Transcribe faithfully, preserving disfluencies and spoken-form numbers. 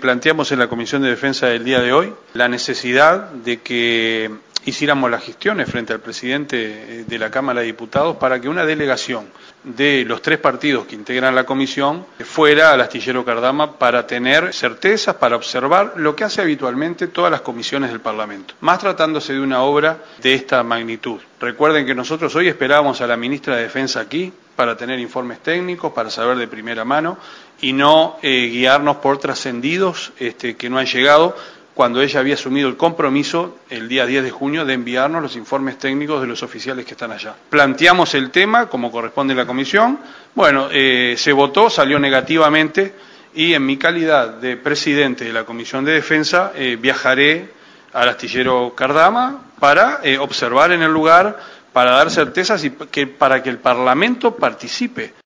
planteamos en la Comisión de Defensa del día de hoy la necesidad de que hiciéramos las gestiones frente al presidente de la Cámara de Diputados para que una delegación de los tres partidos que integran la comisión fuera al astillero Cardama para tener certezas, para observar lo que hace habitualmente todas las comisiones del Parlamento, más tratándose de una obra de esta magnitud. Recuerden que nosotros hoy esperábamos a la ministra de Defensa aquí para tener informes técnicos, para saber de primera mano y no eh, guiarnos por trascendidos este, que no han llegado, cuando ella había asumido el compromiso el día diez de junio de enviarnos los informes técnicos de los oficiales que están allá. Planteamos el tema como corresponde en la comisión, bueno, eh, se votó, salió negativamente y en mi calidad de presidente de la Comisión de Defensa eh, viajaré al astillero Cardama para eh, observar en el lugar, para dar certezas y que, para que el Parlamento participe.